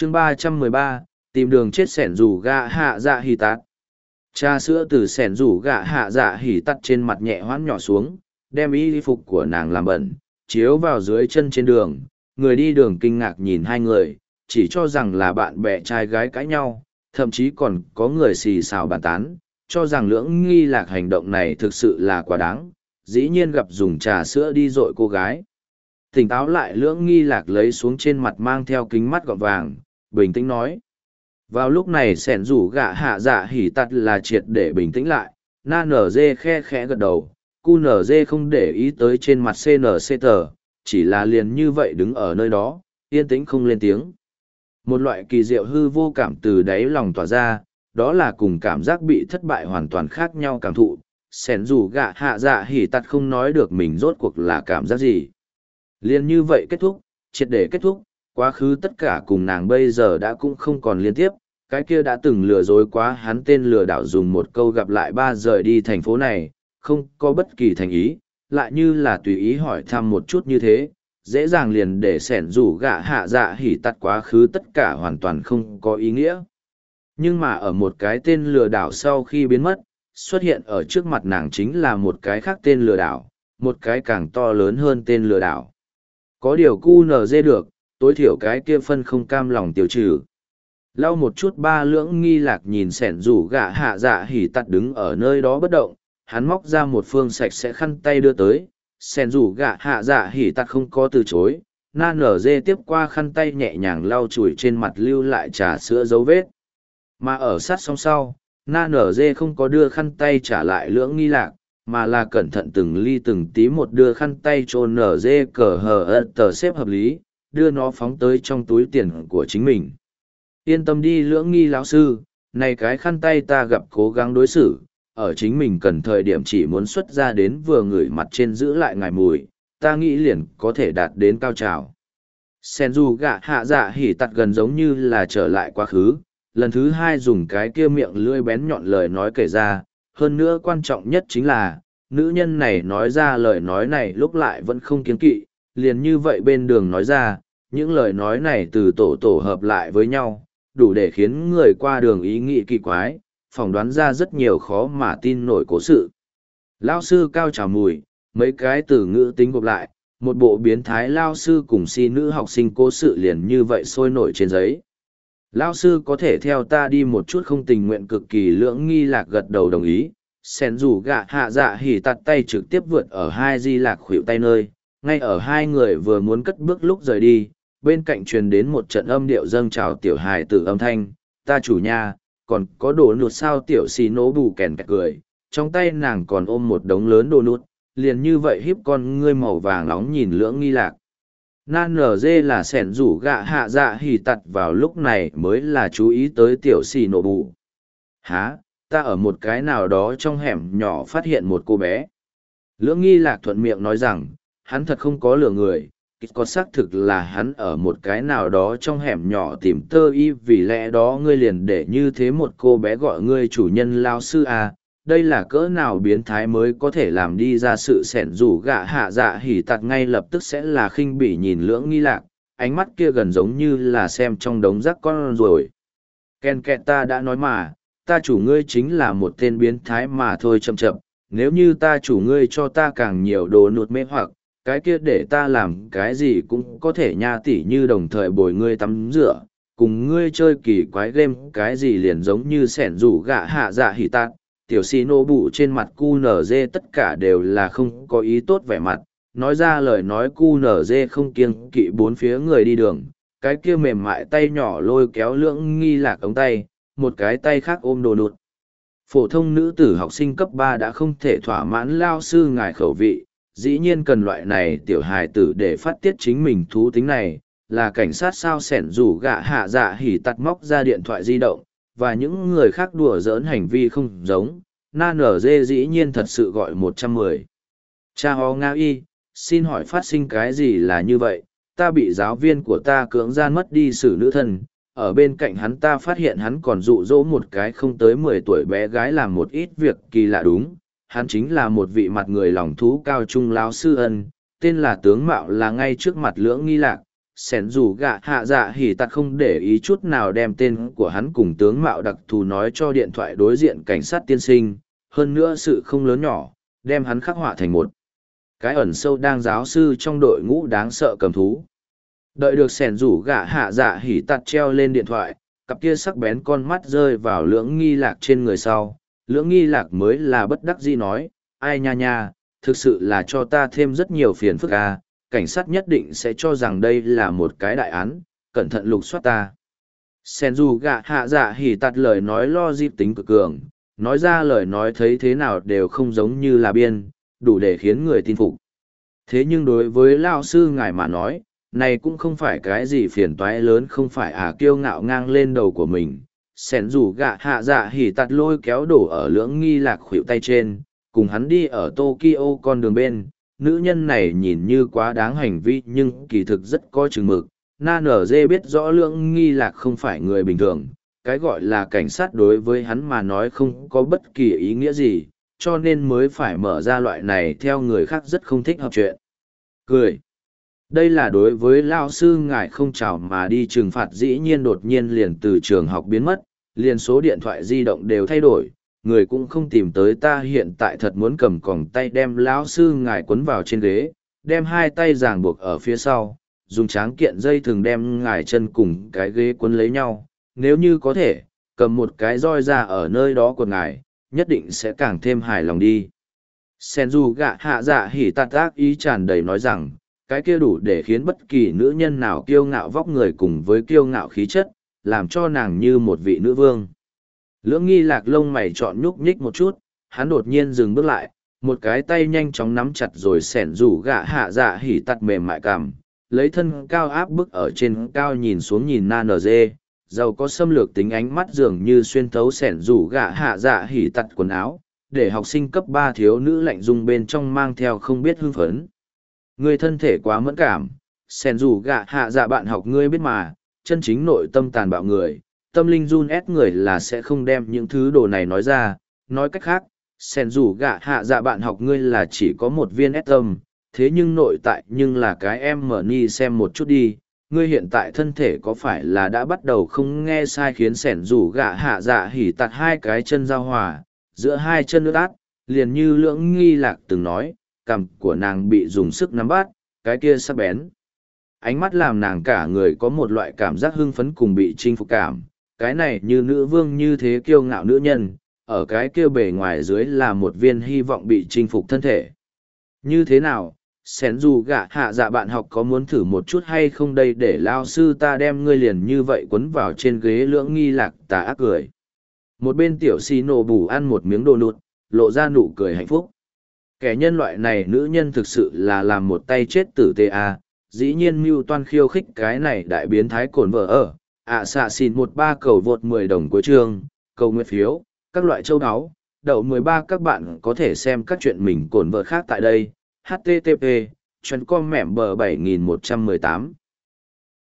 chương 313, tìm đường chết sẻn rủ gạ hạ dạ hỉ tạt. Trà sữa từ sẻn rủ gạ hạ dạ hỉ tạt trên mặt nhẹ hoãn nhỏ xuống, đem y phục của nàng làm bẩn, chiếu vào dưới chân trên đường. Người đi đường kinh ngạc nhìn hai người, chỉ cho rằng là bạn bè trai gái cãi nhau, thậm chí còn có người xì xào bàn tán, cho rằng Lưỡng Nghi Lạc hành động này thực sự là quá đáng, dĩ nhiên gặp dùng trà sữa đi dội cô gái. Tỉnh táo lại, Lưỡng Nghi Lạc lấy xuống trên mặt mang theo kính mắt gọt vàng, bình tĩnh nói. Vào lúc này sẻn rủ gạ hạ dạ hỉ tặt là triệt để bình tĩnh lại, na nở dê khe khẽ gật đầu, cu nở dê không để ý tới trên mặt cnc tờ, chỉ là liền như vậy đứng ở nơi đó, yên tĩnh không lên tiếng. Một loại kỳ diệu hư vô cảm từ đáy lòng tỏa ra, đó là cùng cảm giác bị thất bại hoàn toàn khác nhau cảm thụ. Sẻn rủ gạ hạ dạ hỉ tặt không nói được mình rốt cuộc là cảm giác gì. Liên như vậy kết thúc, triệt để kết thúc, quá khứ tất cả cùng nàng bây giờ đã cũng không còn liên tiếp. Cái kia đã từng lừa dối quá hắn tên lừa đảo dùng một câu gặp lại ba rời đi thành phố này, không có bất kỳ thành ý, lại như là tùy ý hỏi thăm một chút như thế, dễ dàng liền để sẻn rủ gạ hạ dạ hỉ tặt quá khứ tất cả hoàn toàn không có ý nghĩa. Nhưng mà ở một cái tên lừa đảo sau khi biến mất, xuất hiện ở trước mặt nàng chính là một cái khác tên lừa đảo, một cái càng to lớn hơn tên lừa đảo. Có điều cu nở dê được, tối thiểu cái kia phân không cam lòng tiêu trừ. Lau một chút ba Lưỡng Nghi Lạc nhìn sẻn rủ gạ hạ dạ hỉ tặt đứng ở nơi đó bất động, hắn móc ra một phương sạch sẽ khăn tay đưa tới, sẻn rủ gạ hạ dạ hỉ tặt không có từ chối, na nở dê tiếp qua khăn tay nhẹ nhàng lau chùi trên mặt lưu lại trà sữa dấu vết. Mà ở sát song sau, na nở dê không có đưa khăn tay trả lại Lưỡng Nghi Lạc, mà là cẩn thận từng ly từng tí một đưa khăn tay cho nở dê cờ hờ tờ xếp hợp lý, đưa nó phóng tới trong túi tiền của chính mình. Yên tâm đi Lưỡng Nghi lão sư, này cái khăn tay ta gặp cố gắng đối xử, ở chính mình cần thời điểm chỉ muốn xuất ra đến vừa ngửi mặt trên giữ lại ngài mùi, ta nghĩ liền có thể đạt đến cao trào. Sen dù gạ hạ dạ hỉ tặt gần giống như là trở lại quá khứ, lần thứ hai dùng cái kia miệng lưỡi bén nhọn lời nói kể ra, hơn nữa quan trọng nhất chính là, nữ nhân này nói ra lời nói này lúc lại vẫn không kiêng kỵ, liền như vậy bên đường nói ra, những lời nói này từ tổ hợp lại với nhau, đủ để khiến người qua đường ý nghĩ kỳ quái, phỏng đoán ra rất nhiều khó mà tin nổi cố sự. Lao sư cao trào mùi, mấy cái từ ngữ tính gộp lại, một bộ biến thái lao sư cùng si nữ học sinh cố sự liền như vậy sôi nổi trên giấy. Lao sư có thể theo ta đi một chút không tình nguyện cực kỳ Lưỡng Nghi Lạc gật đầu đồng ý, sen rủ gạ hạ dạ hỉ tặt tay trực tiếp vượt ở hai di lạc khuỷu tay nơi, ngay ở hai người vừa muốn cất bước lúc rời đi, bên cạnh truyền đến một trận âm điệu dâng trào tiểu hài tử âm thanh, ta chủ nhà, còn có đồ nụt sao tiểu xì nổ bù kèn kẹt cười, trong tay nàng còn ôm một đống lớn đồ nụt, liền như vậy hiếp con ngươi màu vàng nóng nhìn Lưỡng Nghi Lạc. Nan nở dê là sẻn rủ gạ hạ dạ hỉ tặt vào lúc này mới là chú ý tới tiểu xì nổ bù. Hả, ta ở một cái nào đó trong hẻm nhỏ phát hiện một cô bé. Lưỡng Nghi Lạc thuận miệng nói rằng, hắn thật không có lừa người, có xác thực là hắn ở một cái nào đó trong hẻm nhỏ tìm tơ y, vì lẽ đó ngươi liền để như thế một cô bé gọi ngươi chủ nhân lao sư à. Đây là cỡ nào biến thái mới có thể làm đi ra sự sẻn rủ gạ hạ dạ hỉ tặt ngay lập tức sẽ là khinh bỉ nhìn Lưỡng Nghi Lạc, ánh mắt kia gần giống như là xem trong đống rác con rồi. Ken kẹt ta đã nói mà, ta chủ ngươi chính là một tên biến thái mà thôi chậm chậm, nếu như ta chủ ngươi cho ta càng nhiều đồ nụt mê hoặc, cái kia để ta làm cái gì cũng có thể nha, tỉ như đồng thời bồi ngươi tắm rửa, cùng ngươi chơi kỳ quái game, cái gì liền giống như sẻn rủ gạ hạ dạ hỉ tạt. Tiểu xì nô bụ trên mặt cu nở dê tất cả đều là không có ý tốt vẻ mặt, nói ra lời nói cu nở dê không kiêng kỵ bốn phía người đi đường, cái kia mềm mại tay nhỏ lôi kéo Lưỡng Nghi Lạc ống tay, một cái tay khác ôm đồ nụt. Phổ thông nữ tử học sinh cấp 3 đã không thể thỏa mãn lao sư ngài khẩu vị, dĩ nhiên cần loại này tiểu hài tử để phát tiết chính mình thú tính này, là cảnh sát sao sẻn rủ gạ hạ dạ hỉ tặt móc ra điện thoại di động, và những người khác đùa giỡn hành vi không giống, na nở dê dĩ nhiên thật sự gọi 110. Cha ho nga y, xin hỏi phát sinh cái gì là như vậy, ta bị giáo viên của ta cưỡng gian mất đi xử nữ thân, ở bên cạnh hắn ta phát hiện hắn còn dụ dỗ một cái không tới 10 tuổi bé gái làm một ít việc kỳ lạ đúng, hắn chính là một vị mặt người lòng thú cao trung lão sư ân, tên là tướng mạo là ngay trước mặt Lưỡng Nghi Lạc, sẻn dù gạ hạ dạ hỉ tạt không để ý chút nào đem tên của hắn cùng tướng mạo đặc thù nói cho điện thoại đối diện cảnh sát tiên sinh, hơn nữa sự không lớn nhỏ, đem hắn khắc họa thành một cái ẩn sâu đang giáo sư trong đội ngũ đáng sợ cầm thú. Đợi được sẻn rủ gạ hạ dạ hỉ tạt treo lên điện thoại, cặp kia sắc bén con mắt rơi vào lưỡng nghi lạc trên người sau. Lưỡng nghi lạc mới là bất đắc dĩ nói, ai nha nha, thực sự là cho ta thêm rất nhiều phiền phức à, cảnh sát nhất định sẽ cho rằng đây là một cái đại án, cẩn thận lục soát ta. Sẻn rủ gạ hạ dạ hỉ tạt lời nói lo dịp tính cực cường, nói ra lời nói thấy thế nào đều không giống như là biên, đủ để khiến người tin phục. Thế nhưng đối với lao sư ngài mà nói, này cũng không phải cái gì phiền toái lớn, không phải kiêu ngạo ngang lên đầu của mình. Sẻn rủ gạ hạ dạ hỉ tạt lôi kéo đổ ở lưỡng nghi lạc khuỷu tay trên, cùng hắn đi ở Tokyo con đường bên. Nữ nhân này nhìn như quá đáng hành vi nhưng kỳ thực rất có chừng mực. Na nở dê biết rõ lưỡng nghi lạc không phải người bình thường, cái gọi là cảnh sát đối với hắn mà nói không có bất kỳ ý nghĩa gì, cho nên mới phải mở ra loại này theo người khác rất không thích hợp chuyện. Cười. Đây là đối với lao sư ngài không chào mà đi trừng phạt, dĩ nhiên đột nhiên liền từ trường học biến mất, liền số điện thoại di động đều thay đổi, người cũng không tìm tới ta. Hiện tại thật muốn cầm còng tay đem lão sư ngài quấn vào trên ghế, đem hai tay ràng buộc ở phía sau, dùng tráng kiện dây thường đem ngài chân cùng cái ghế quấn lấy nhau. Nếu như có thể, cầm một cái roi ra ở nơi đó của ngài, nhất định sẽ càng thêm hài lòng đi. Senju gạ hạ dạ hỉ tạt ác ý tràn đầy nói rằng, cái kia đủ để khiến bất kỳ nữ nhân nào kiêu ngạo vóc người cùng với kiêu ngạo khí chất, làm cho nàng như một vị nữ vương. Lưỡng nghi lạc lông mày trọn nhúc nhích một chút, hắn đột nhiên dừng bước lại, một cái tay nhanh chóng nắm chặt rồi sẻn rủ gạ hạ dạ hỉ tạt mềm mại cằm, lấy thân cao áp bức ở trên cao nhìn xuống nhìn na nờ dê, giàu có xâm lược tính ánh mắt dường như xuyên thấu sẻn rủ gạ hạ dạ hỉ tạt quần áo, để học sinh cấp 3 thiếu nữ lạnh dung bên trong mang theo không biết hưng phấn. Ngươi thân thể quá mẫn cảm, sẻn rủ gạ hạ dạ bạn học ngươi biết mà, chân chính nội tâm tàn bạo người, tâm linh run ép người là sẽ không đem những thứ đồ này nói ra. Nói cách khác, sẻn rủ gạ hạ dạ bạn học ngươi là chỉ có một viên ép tâm, thế nhưng nội tại nhưng là cái em mở ni xem một chút đi. Ngươi hiện tại thân thể có phải là đã bắt đầu không nghe sai, khiến sẻn rủ gạ hạ dạ hỉ tạt hai cái chân giao hòa, giữa hai chân ướt át, liền như lưỡng nghi lạc từng nói, cằm của nàng bị dùng sức nắm bắt, cái kia sắc bén. Ánh mắt làm nàng cả người có một loại cảm giác hưng phấn cùng bị chinh phục cảm, cái này như nữ vương như thế kiêu ngạo nữ nhân, ở cái kia bề ngoài dưới là một viên hy vọng bị chinh phục thân thể. Như thế nào, xén dù gạ hạ dạ bạn học có muốn thử một chút hay không đây, để lao sư ta đem ngươi liền như vậy quấn vào trên ghế. Lưỡng nghi lạc tà ác cười. Một bên tiểu xì nổ bù ăn một miếng đồ nụt, lộ ra nụ cười hạnh phúc. Kẻ nhân loại này nữ nhân thực sự là làm một tay chết tử tê a, dĩ nhiên mưu toan khiêu khích cái này đại biến thái cồn vợ ở. Xạ xin 13 cầu vượt 10 đồng cuối chương, cầu nguyện phiếu, các loại châu áo, đậu 13. Các bạn có thể xem các chuyện mình cồn vợ khác tại đây. http://com mẻm bờ 7118